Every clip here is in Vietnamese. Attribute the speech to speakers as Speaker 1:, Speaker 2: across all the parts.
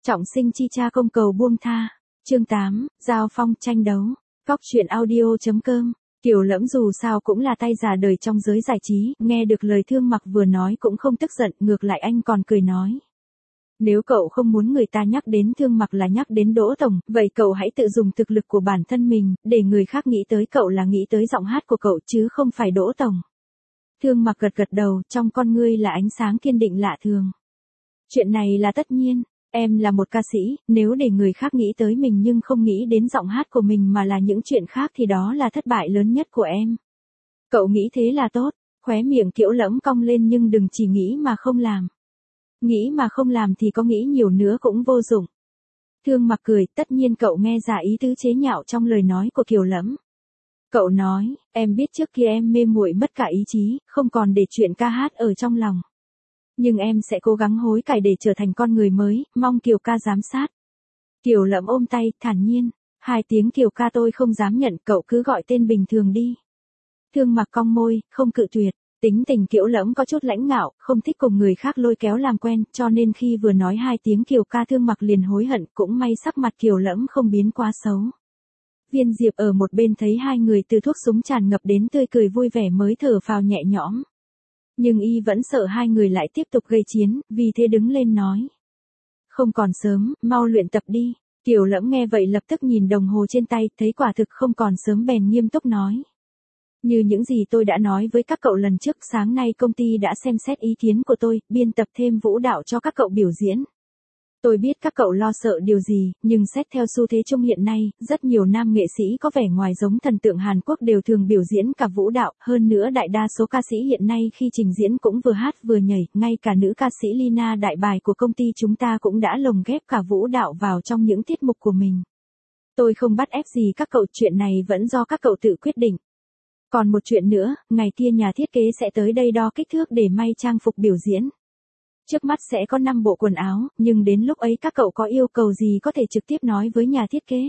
Speaker 1: Trọng sinh chi cha công cầu buông tha. Chương 8, giao phong tranh đấu. Góc truyện audio.com. Kiều Lẫm dù sao cũng là tay già đời trong giới giải trí, nghe được lời Thương Mặc vừa nói cũng không tức giận, ngược lại anh còn cười nói. Nếu cậu không muốn người ta nhắc đến Thương Mặc là nhắc đến Đỗ Tổng, vậy cậu hãy tự dùng thực lực của bản thân mình, để người khác nghĩ tới cậu là nghĩ tới giọng hát của cậu chứ không phải Đỗ Tổng. Thương Mặc gật gật đầu, trong con ngươi là ánh sáng kiên định lạ thường. Chuyện này là tất nhiên. Em là một ca sĩ, nếu để người khác nghĩ tới mình nhưng không nghĩ đến giọng hát của mình mà là những chuyện khác thì đó là thất bại lớn nhất của em. Cậu nghĩ thế là tốt, khóe miệng Kiều Lẫm cong lên nhưng đừng chỉ nghĩ mà không làm. Nghĩ mà không làm thì có nghĩ nhiều nữa cũng vô dụng. Thương Mặc cười, tất nhiên cậu nghe ra ý tứ chế nhạo trong lời nói của Kiều Lẫm. Cậu nói, em biết trước kia em mê muội mất cả ý chí, không còn để chuyện ca hát ở trong lòng. Nhưng em sẽ cố gắng hối cải để trở thành con người mới, mong Kiều ca giám sát. Kiều Lẫm ôm tay, thản nhiên, 2 tiếng Kiều ca tôi không dám nhận, cậu cứ gọi tên bình thường đi. Thương Mặc cong môi, không cự tuyệt, tính tình Kiều Lẫm có chút lãnh ngạo, không thích cùng người khác lôi kéo làm quen, cho nên khi vừa nói 2 tiếng Kiều ca Thương Mặc liền hối hận, cũng may sắc mặt Kiều Lẫm không biến quá xấu. Viên Diệp ở một bên thấy hai người từ thuốc súng tràn ngập đến tươi cười vui vẻ mới thở phào nhẹ nhõm. Nhưng y vẫn sợ hai người lại tiếp tục gây chiến, vì thế đứng lên nói. Không còn sớm, mau luyện tập đi. Kiều Lẫm nghe vậy lập tức nhìn đồng hồ trên tay, thấy quả thực không còn sớm bèn nghiêm túc nói. Như những gì tôi đã nói với các cậu lần trước, sáng nay công ty đã xem xét ý kiến của tôi, biên tập thêm vũ đạo cho các cậu biểu diễn. Tôi biết các cậu lo sợ điều gì, nhưng xét theo xu thế chung hiện nay, rất nhiều nam nghệ sĩ có vẻ ngoài giống thần tượng Hàn Quốc đều thường biểu diễn cả vũ đạo, hơn nữa đại đa số ca sĩ hiện nay khi trình diễn cũng vừa hát vừa nhảy, ngay cả nữ ca sĩ Lina Đại Bài của công ty chúng ta cũng đã lồng ghép cả vũ đạo vào trong những tiết mục của mình. Tôi không bắt ép gì các cậu, chuyện này vẫn do các cậu tự quyết định. Còn một chuyện nữa, ngày kia nhà thiết kế sẽ tới đây đo kích thước để may trang phục biểu diễn. Trước mắt sẽ có 5 bộ quần áo, nhưng đến lúc ấy các cậu có yêu cầu gì có thể trực tiếp nói với nhà thiết kế.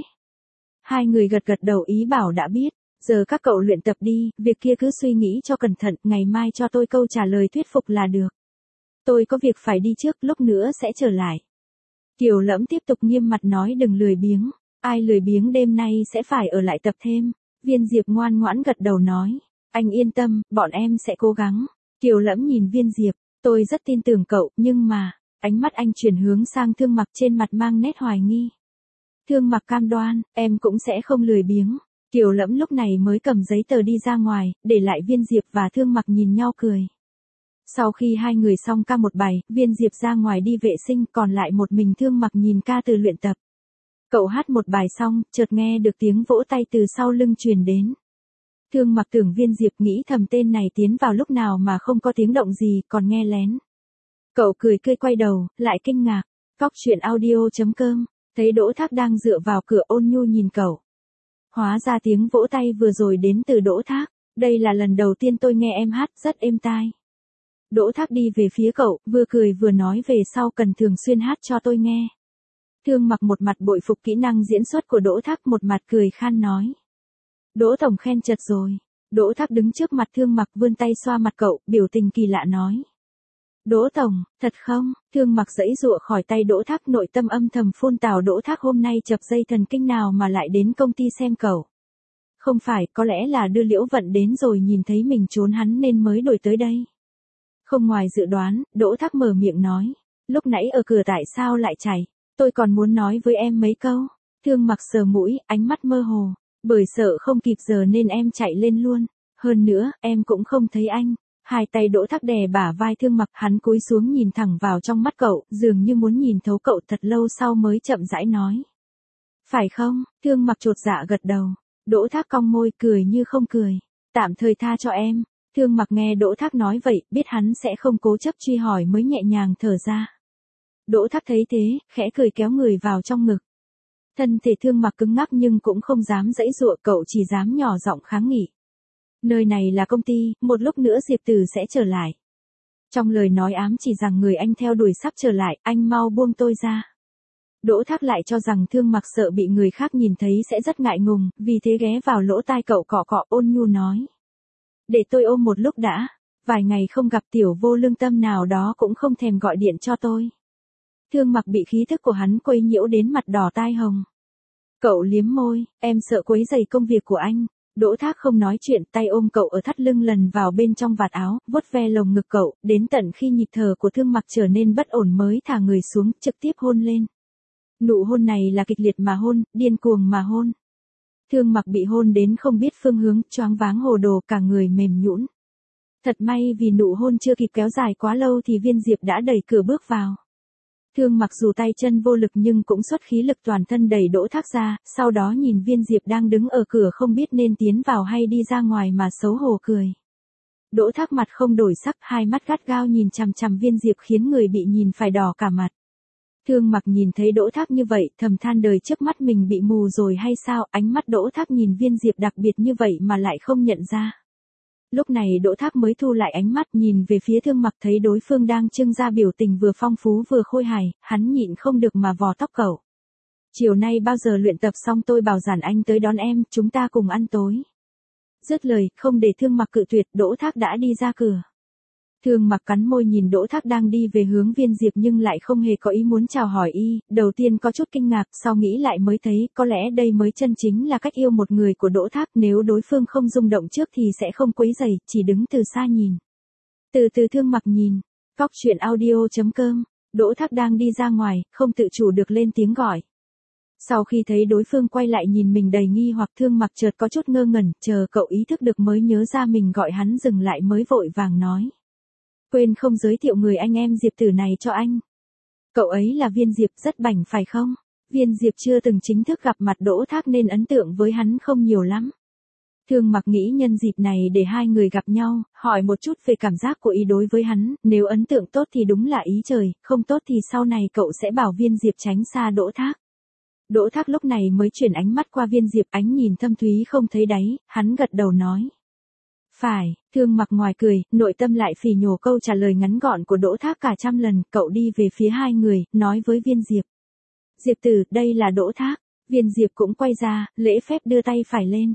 Speaker 1: Hai người gật gật đầu ý bảo đã biết, giờ các cậu luyện tập đi, việc kia cứ suy nghĩ cho cẩn thận, ngày mai cho tôi câu trả lời thuyết phục là được. Tôi có việc phải đi trước, lúc nữa sẽ trở lại. Kiều Lẫm tiếp tục nghiêm mặt nói đừng lười biếng, ai lười biếng đêm nay sẽ phải ở lại tập thêm. Viên Diệp ngoan ngoãn gật đầu nói, anh yên tâm, bọn em sẽ cố gắng. Kiều Lẫm nhìn Viên Diệp. Tôi rất tin tưởng cậu, nhưng mà, ánh mắt anh chuyển hướng sang Thương Mặc trên mặt mang nét hoài nghi. Thương Mặc cam đoan, em cũng sẽ không lười biếng. Kiều Lẫm lúc này mới cầm giấy tờ đi ra ngoài, để lại Viên Diệp và Thương Mặc nhìn nhau cười. Sau khi hai người xong ca một bài, Viên Diệp ra ngoài đi vệ sinh, còn lại một mình Thương Mặc nhìn ca từ luyện tập. Cậu hát một bài xong, chợt nghe được tiếng vỗ tay từ sau lưng truyền đến. Thương Mặc tưởng Viên Diệp nghĩ thầm tên này tiến vào lúc nào mà không có tiếng động gì, còn nghe lén. Cậu cười quay đầu, lại kinh ngạc. Góc truyện audio.com, thấy Đỗ Thác đang dựa vào cửa ôn nhu nhìn cậu. Hóa ra tiếng vỗ tay vừa rồi đến từ Đỗ Thác, đây là lần đầu tiên tôi nghe em hát, rất êm tai. Đỗ Thác đi về phía cậu, vừa cười vừa nói về sau cần thường xuyên hát cho tôi nghe. Thương Mặc một mặt bội phục kỹ năng diễn xuất của Đỗ Thác, một mặt cười khan nói. Đỗ Tổng khen chật rồi. Đỗ Thác đứng trước mặt Thương Mặc vươn tay xoa mặt cậu, biểu tình kỳ lạ nói. Đỗ Tổng, thật không? Thương Mặc giãy giụa khỏi tay Đỗ Thác, nội tâm âm thầm phun tào Đỗ Thác hôm nay chập dây thần kinh nào mà lại đến công ty xem cậu. Không phải, có lẽ là đưa Liễu Vận đến rồi nhìn thấy mình trốn hắn nên mới đổi tới đây. Không ngoài dự đoán, Đỗ Thác mở miệng nói. Lúc nãy ở cửa tại sao lại chạy? Tôi còn muốn nói với em mấy câu. Thương Mặc sờ mũi, ánh mắt mơ hồ. Bởi sợ không kịp giờ nên em chạy lên luôn. Hơn nữa, em cũng không thấy anh. Hai tay Đỗ Thác đè bả vai Thương Mặc, hắn cúi xuống nhìn thẳng vào trong mắt cậu, dường như muốn nhìn thấu cậu, thật lâu sau mới chậm rãi nói. Phải không? Thương Mặc chột dạ gật đầu. Đỗ Thác cong môi cười như không cười. Tạm thời tha cho em. Thương Mặc nghe Đỗ Thác nói vậy, biết hắn sẽ không cố chấp truy hỏi mới nhẹ nhàng thở ra. Đỗ Thác thấy thế, khẽ cười kéo người vào trong ngực. Thân thể Thương Mặc cứng ngắc nhưng cũng không dám giãy giụa, cậu chỉ dám nhỏ giọng kháng nghị. Nơi này là công ty, một lúc nữa Diệp Tử sẽ trở lại. Trong lời nói ám chỉ rằng người anh theo đuổi sắp trở lại, anh mau buông tôi ra. Đỗ Thác lại cho rằng Thương Mặc sợ bị người khác nhìn thấy sẽ rất ngại ngùng, vì thế ghé vào lỗ tai cậu cọ cọ ôn nhu nói. Để tôi ôm một lúc đã, vài ngày không gặp tiểu vô lương tâm nào đó cũng không thèm gọi điện cho tôi. Thương Mặc bị khí thức của hắn quấy nhiễu đến mặt đỏ tai hồng. Cậu liếm môi, em sợ quấy rầy công việc của anh. Đỗ Thác không nói chuyện, tay ôm cậu ở thắt lưng lần vào bên trong vạt áo, vuốt ve lồng ngực cậu, đến tận khi nhịp thở của Thương Mặc trở nên bất ổn mới thả người xuống, trực tiếp hôn lên. Nụ hôn này là kịch liệt mà hôn, điên cuồng mà hôn. Thương Mặc bị hôn đến không biết phương hướng, choáng váng hồ đồ, cả người mềm nhũn. Thật may vì nụ hôn chưa kịp kéo dài quá lâu thì Viên Diệp đã đẩy cửa bước vào. Thương Mặc dù tay chân vô lực nhưng cũng xuất khí lực toàn thân đẩy Đỗ Thác ra, sau đó nhìn Viên Diệp đang đứng ở cửa không biết nên tiến vào hay đi ra ngoài mà xấu hổ cười. Đỗ Thác mặt không đổi sắc, hai mắt gắt gao nhìn chằm chằm Viên Diệp khiến người bị nhìn phải đỏ cả mặt. Thương Mặc nhìn thấy Đỗ Thác như vậy, thầm than đời trước mắt mình bị mù rồi hay sao, ánh mắt Đỗ Thác nhìn Viên Diệp đặc biệt như vậy mà lại không nhận ra. Lúc này Đỗ Thác mới thu lại ánh mắt nhìn về phía Thương Mặc, thấy đối phương đang trưng ra biểu tình vừa phong phú vừa khôi hài, hắn nhịn không được mà vò tóc cậu. Chiều nay bao giờ luyện tập xong tôi bảo Giản Anh tới đón em, chúng ta cùng ăn tối. Dứt lời, không để Thương Mặc cự tuyệt, Đỗ Thác đã đi ra cửa. Thương Mặc cắn môi nhìn Đỗ Thác đang đi về hướng Viên Diệp nhưng lại không hề có ý muốn chào hỏi y, đầu tiên có chút kinh ngạc, sau nghĩ lại mới thấy, có lẽ đây mới chân chính là cách yêu một người của Đỗ Thác, nếu đối phương không rung động trước thì sẽ không quấy rầy, chỉ đứng từ xa nhìn. Từ từ Thương Mặc nhìn, Góc Truyện Audio.com, Đỗ Thác đang đi ra ngoài, không tự chủ được lên tiếng gọi. Sau khi thấy đối phương quay lại nhìn mình đầy nghi hoặc, Thương Mặc chợt có chút ngơ ngẩn, chờ cậu ý thức được mới nhớ ra mình gọi hắn dừng lại mới vội vàng nói. Quên không giới thiệu người anh em Diệp Tử này cho anh. Cậu ấy là Viên Diệp, rất bảnh phải không? Viên Diệp chưa từng chính thức gặp mặt Đỗ Thác nên ấn tượng với hắn không nhiều lắm. Thương Mặc nghĩ nhân dịp này để hai người gặp nhau, hỏi một chút về cảm giác của ý đối với hắn, nếu ấn tượng tốt thì đúng là ý trời, không tốt thì sau này cậu sẽ bảo Viên Diệp tránh xa Đỗ Thác. Đỗ Thác lúc này mới chuyển ánh mắt qua Viên Diệp, ánh nhìn thâm thúy không thấy đáy, hắn gật đầu nói. Phải, Thương Mặc ngoài cười, nội tâm lại phỉ nhổ câu trả lời ngắn gọn của Đỗ Thác cả trăm lần, cậu đi về phía hai người, nói với Viên Diệp. Diệp Tử, đây là Đỗ Thác. Viên Diệp cũng quay ra, lễ phép đưa tay phải lên.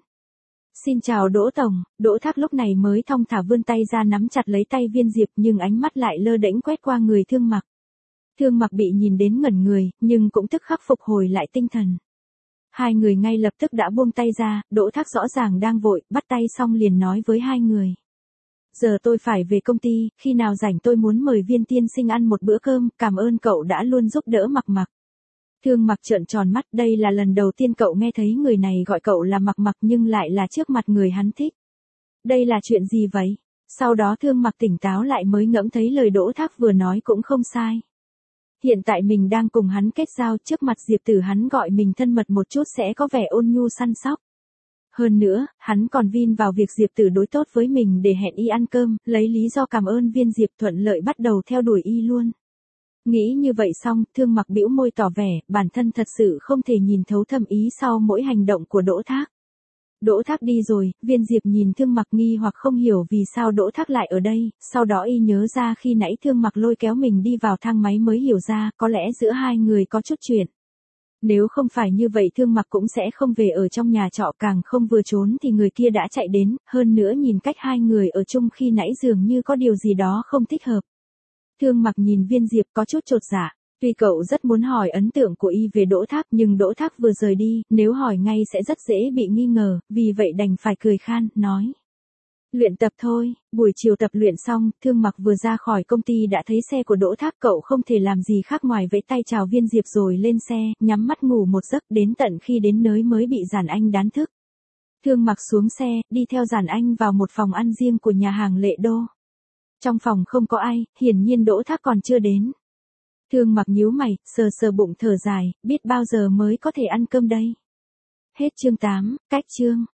Speaker 1: Xin chào Đỗ Tổng, Đỗ Thác lúc này mới thong thả vươn tay ra nắm chặt lấy tay Viên Diệp nhưng ánh mắt lại lơ đễnh quét qua người Thương Mặc. Thương Mặc bị nhìn đến ngẩn người, nhưng cũng tức khắc phục hồi lại tinh thần. Hai người ngay lập tức đã buông tay ra, Đỗ Thác rõ ràng đang vội, bắt tay xong liền nói với hai người. Giờ tôi phải về công ty, khi nào rảnh tôi muốn mời Viên tiên sinh ăn một bữa cơm, cảm ơn cậu đã luôn giúp đỡ Mặc Mặc. Thương Mặc trợn tròn mắt, đây là lần đầu tiên cậu nghe thấy người này gọi cậu là Mặc Mặc nhưng lại là trước mặt người hắn thích. Đây là chuyện gì vậy? Sau đó Thương Mặc tỉnh táo lại mới ngẫm thấy lời Đỗ Thác vừa nói cũng không sai. Hiện tại mình đang cùng hắn kết giao, trước mặt Diệp Tử hắn gọi mình thân mật một chút sẽ có vẻ ôn nhu săn sóc. Hơn nữa, hắn còn vin vào việc Diệp Tử đối tốt với mình để hẹn y ăn cơm, lấy lý do cảm ơn Viên Diệp thuận lợi bắt đầu theo đuổi y luôn. Nghĩ như vậy xong, Thương Mặc bĩu môi tỏ vẻ, bản thân thật sự không thể nhìn thấu thâm ý sau mỗi hành động của Đỗ Thác. Đỗ Thác đi rồi, Viên Diệp nhìn Thương Mặc nghi hoặc không hiểu vì sao Đỗ Thác lại ở đây, sau đó y nhớ ra khi nãy Thương Mặc lôi kéo mình đi vào thang máy mới hiểu ra, có lẽ giữa hai người có chút chuyện. Nếu không phải như vậy Thương Mặc cũng sẽ không về ở trong nhà trọ, càng không vừa trốn thì người kia đã chạy đến, hơn nữa nhìn cách hai người ở chung khi nãy dường như có điều gì đó không thích hợp. Thương Mặc nhìn Viên Diệp có chút chột dạ. Tuy cậu rất muốn hỏi ấn tượng của y về Đỗ Thác nhưng Đỗ Thác vừa rời đi, nếu hỏi ngay sẽ rất dễ bị nghi ngờ, vì vậy đành phải cười khan, nói. Luyện tập thôi, buổi chiều tập luyện xong, Thương Mặc vừa ra khỏi công ty đã thấy xe của Đỗ Thác, cậu không thể làm gì khác ngoài vẫy tay chào Viên Diệp rồi lên xe, nhắm mắt ngủ một giấc đến tận khi đến nơi mới bị Giản Anh đán thức. Thương Mặc xuống xe, đi theo Giản Anh vào một phòng ăn riêng của nhà hàng Lệ Đô. Trong phòng không có ai, hiển nhiên Đỗ Thác còn chưa đến. Thương Mặc nhíu mày, sờ sờ bụng thở dài, biết bao giờ mới có thể ăn cơm đây. Hết chương 8, cách chương.